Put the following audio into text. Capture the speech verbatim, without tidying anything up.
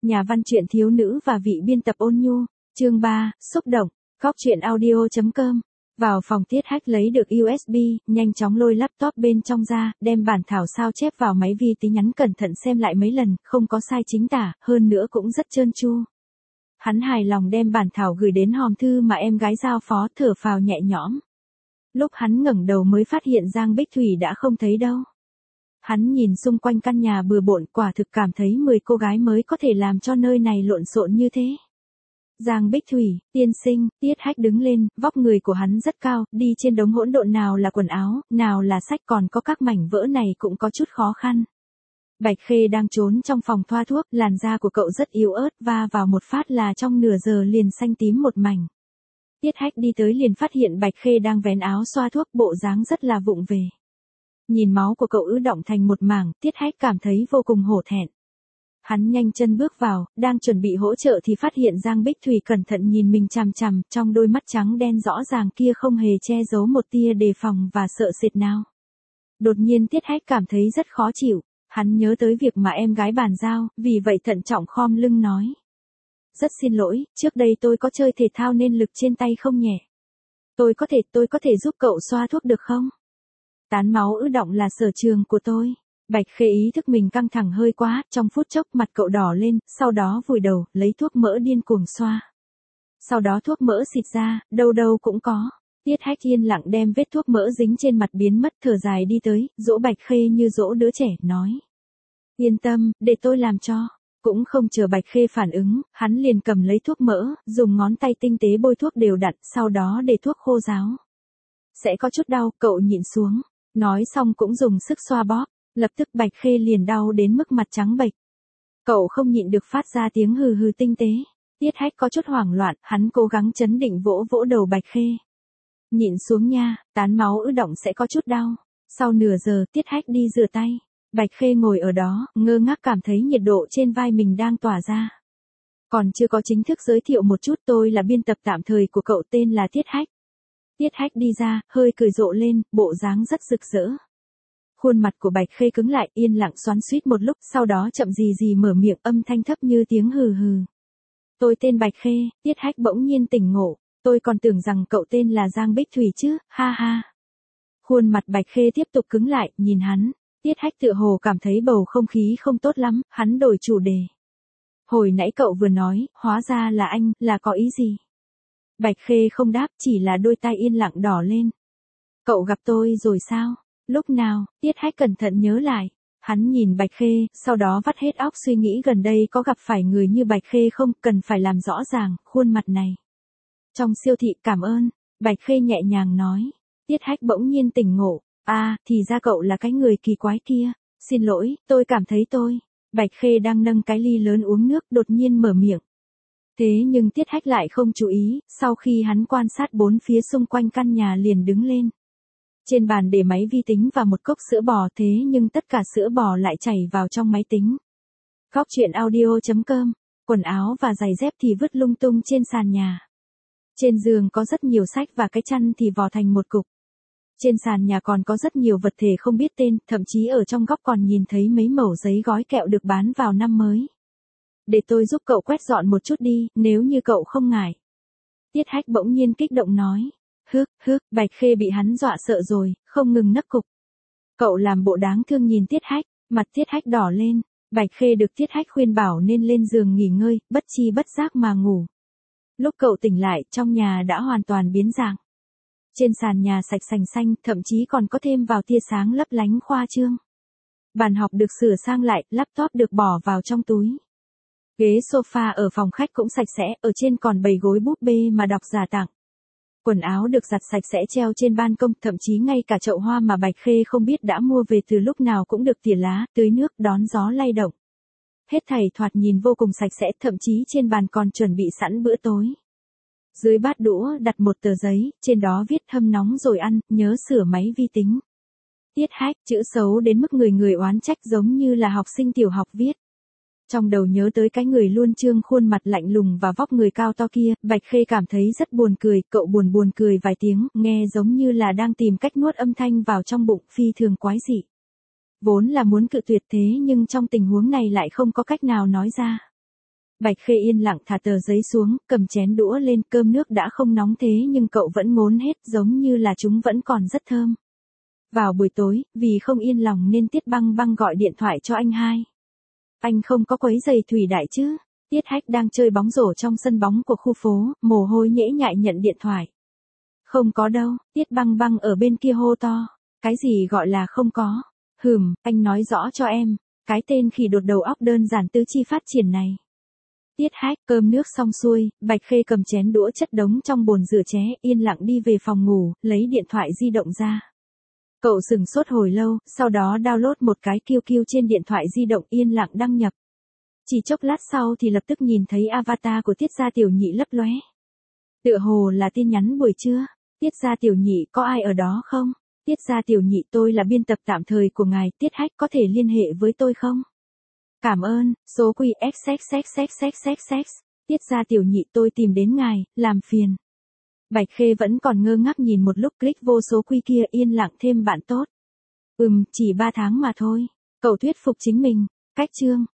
Nhà văn truyện thiếu nữ và vị biên tập ôn nhu, chương ba, xúc động, góc truyện audio chấm com. Vào phòng Tiết Hách lấy được u ét bê, nhanh chóng lôi laptop bên trong ra, đem bản thảo sao chép vào máy vi tính nhắn cẩn thận xem lại mấy lần, không có sai chính tả, hơn nữa cũng rất trơn tru. Hắn hài lòng đem bản thảo gửi đến hòm thư mà em gái giao phó, thở phào nhẹ nhõm. Lúc hắn ngẩng đầu mới phát hiện Giang Bích Thủy đã không thấy đâu. Hắn nhìn xung quanh căn nhà bừa bộn, quả thực cảm thấy mười cô gái mới có thể làm cho nơi này lộn xộn như thế. Giang Bích Thủy, tiên sinh, Tiết Hách đứng lên, vóc người của hắn rất cao, đi trên đống hỗn độn nào là quần áo, nào là sách, còn có các mảnh vỡ này cũng có chút khó khăn. Bạch Khê đang trốn trong phòng thoa thuốc, làn da của cậu rất yếu ớt, va vào một phát là trong nửa giờ liền xanh tím một mảnh. Tiết Hách đi tới liền phát hiện Bạch Khê đang vén áo xoa thuốc, bộ dáng rất là vụng về. Nhìn máu của cậu ứ đọng thành một mảng, Tiết Hách cảm thấy vô cùng hổ thẹn. Hắn nhanh chân bước vào, đang chuẩn bị hỗ trợ thì phát hiện Giang Bích Thủy cẩn thận nhìn mình chằm chằm, trong đôi mắt trắng đen rõ ràng kia không hề che giấu một tia đề phòng và sợ sệt nào. Đột nhiên Tiết Hách cảm thấy rất khó chịu, hắn nhớ tới việc mà em gái bàn giao, vì vậy thận trọng khom lưng nói. Rất xin lỗi, trước đây tôi có chơi thể thao nên lực trên tay không nhẹ. Tôi có thể, tôi có thể giúp cậu xoa thuốc được không? Tán máu ứ đọng là sở trường của tôi. Bạch Khê ý thức mình căng thẳng hơi quá, trong phút chốc mặt cậu đỏ lên, sau đó vùi đầu, lấy thuốc mỡ điên cuồng xoa. Sau đó thuốc mỡ xịt ra, đâu đâu cũng có. Tiết Hách yên lặng đem vết thuốc mỡ dính trên mặt biến mất, thở dài đi tới, dỗ Bạch Khê như dỗ đứa trẻ, nói. Yên tâm, để tôi làm cho. Cũng không chờ Bạch Khê phản ứng, hắn liền cầm lấy thuốc mỡ, dùng ngón tay tinh tế bôi thuốc đều đặn, sau đó để thuốc khô ráo. Sẽ có chút đau, cậu nhịn xuống. Nói xong cũng dùng sức xoa bóp, lập tức Bạch Khê liền đau đến mức mặt trắng bệch. Cậu không nhịn được phát ra tiếng hừ hừ tinh tế. Tiết Hách có chút hoảng loạn, hắn cố gắng chấn định vỗ vỗ đầu Bạch Khê. Nhịn xuống nha, tán máu ứ động sẽ có chút đau. Sau nửa giờ Tiết Hách đi rửa tay. Bạch Khê ngồi ở đó, ngơ ngác cảm thấy nhiệt độ trên vai mình đang tỏa ra. Còn chưa có chính thức giới thiệu một chút, tôi là biên tập tạm thời của cậu, tên là Tiết Hách. Tiết Hách đi ra, hơi cười rộ lên, bộ dáng rất rực rỡ. Khuôn mặt của Bạch Khê cứng lại, yên lặng xoắn xuýt một lúc, sau đó chậm gì gì mở miệng, âm thanh thấp như tiếng hừ hừ. Tôi tên Bạch Khê. Tiết Hách bỗng nhiên tỉnh ngộ, tôi còn tưởng rằng cậu tên là Giang Bích Thủy chứ, ha ha. Khuôn mặt Bạch Khê tiếp tục cứng lại, nhìn hắn. Tiết Hách tựa hồ cảm thấy bầu không khí không tốt lắm, hắn đổi chủ đề. Hồi nãy cậu vừa nói, hóa ra là anh, là có ý gì? Bạch Khê không đáp, chỉ là đôi tai yên lặng đỏ lên. Cậu gặp tôi rồi sao? Lúc nào? Tiết Hách cẩn thận nhớ lại. Hắn nhìn Bạch Khê, sau đó vắt hết óc suy nghĩ gần đây có gặp phải người như Bạch Khê không, cần phải làm rõ ràng, khuôn mặt này. Trong siêu thị, cảm ơn. Bạch Khê nhẹ nhàng nói. Tiết Hách bỗng nhiên tỉnh ngộ. À, thì ra cậu là cái người kỳ quái kia. Xin lỗi, tôi cảm thấy tôi. Bạch Khê đang nâng cái ly lớn uống nước, đột nhiên mở miệng. Thế nhưng Tiết Hách lại không chú ý, sau khi hắn quan sát bốn phía xung quanh căn nhà liền đứng lên. Trên bàn để máy vi tính và một cốc sữa bò, thế nhưng tất cả sữa bò lại chảy vào trong máy tính. Góc truyện audio chấm com, quần áo và giày dép thì vứt lung tung trên sàn nhà. Trên giường có rất nhiều sách và cái chăn thì vò thành một cục. Trên sàn nhà còn có rất nhiều vật thể không biết tên, thậm chí ở trong góc còn nhìn thấy mấy mẩu giấy gói kẹo được bán vào năm mới. Để tôi giúp cậu quét dọn một chút đi, nếu như cậu không ngại. Tiết Hách bỗng nhiên kích động nói. Hức, hức, Bạch Khê bị hắn dọa sợ rồi, không ngừng nấc cục. Cậu làm bộ đáng thương nhìn Tiết Hách, mặt Tiết Hách đỏ lên. Bạch Khê được Tiết Hách khuyên bảo nên lên giường nghỉ ngơi, bất chi bất giác mà ngủ. Lúc cậu tỉnh lại, trong nhà đã hoàn toàn biến dạng. Trên sàn nhà sạch sành xanh, thậm chí còn có thêm vào tia sáng lấp lánh khoa trương. Bàn học được sửa sang lại, laptop được bỏ vào trong túi. Ghế sofa ở phòng khách cũng sạch sẽ, ở trên còn bày gối búp bê mà đọc giả tặng. Quần áo được giặt sạch sẽ treo trên ban công, thậm chí ngay cả chậu hoa mà Bạch Khê không biết đã mua về từ lúc nào cũng được tỉa lá, tưới nước, đón gió lay động. Hết thảy thoạt nhìn vô cùng sạch sẽ, thậm chí trên bàn còn chuẩn bị sẵn bữa tối. Dưới bát đũa đặt một tờ giấy, trên đó viết hâm nóng rồi ăn, nhớ sửa máy vi tính. Tiết Hách, chữ xấu đến mức người người oán trách giống như là học sinh tiểu học viết. Trong đầu nhớ tới cái người luôn trương khuôn mặt lạnh lùng và vóc người cao to kia, Bạch Khê cảm thấy rất buồn cười, cậu buồn buồn cười vài tiếng, nghe giống như là đang tìm cách nuốt âm thanh vào trong bụng, phi thường quái dị. Vốn là muốn cự tuyệt thế nhưng trong tình huống này lại không có cách nào nói ra. Bạch Khê yên lặng thả tờ giấy xuống, cầm chén đũa lên, cơm nước đã không nóng thế nhưng cậu vẫn ngốn hết, giống như là chúng vẫn còn rất thơm. Vào buổi tối, vì không yên lòng nên Tiết Băng Băng gọi điện thoại cho anh hai. Anh không có quấy giày Thủy Đại chứ? Tiết Hách đang chơi bóng rổ trong sân bóng của khu phố, mồ hôi nhễ nhại nhận điện thoại. Không có đâu, Tiết Băng Băng ở bên kia hô to. Cái gì gọi là không có? Hừm, anh nói rõ cho em. Cái tên khỉ đột đầu óc đơn giản tứ chi phát triển này. Tiết Hách, cơm nước xong xuôi, Bạch Khê cầm chén đũa chất đống trong bồn rửa chén, yên lặng đi về phòng ngủ, lấy điện thoại di động ra. Cậu sừng sốt hồi lâu, sau đó download một cái kiu kiu trên điện thoại di động, yên lặng đăng nhập. Chỉ chốc lát sau thì lập tức nhìn thấy avatar của Tiết Gia Tiểu Nhị lấp lóe. Tựa hồ là tin nhắn buổi trưa. Tiết Gia Tiểu Nhị, có ai ở đó không? Tiết Gia Tiểu Nhị, tôi là biên tập tạm thời của ngài, Tiết Hách, có thể liên hệ với tôi không? Cảm ơn, số quy xxxxxxx. Tiết Gia Tiểu Nhị, tôi tìm đến ngài, làm phiền. Bạch Khê vẫn còn ngơ ngác nhìn một lúc, click vô số quy kia, yên lặng thêm bạn tốt. Ừm, chỉ ba tháng mà thôi. Cậu thuyết phục chính mình. Cách chương.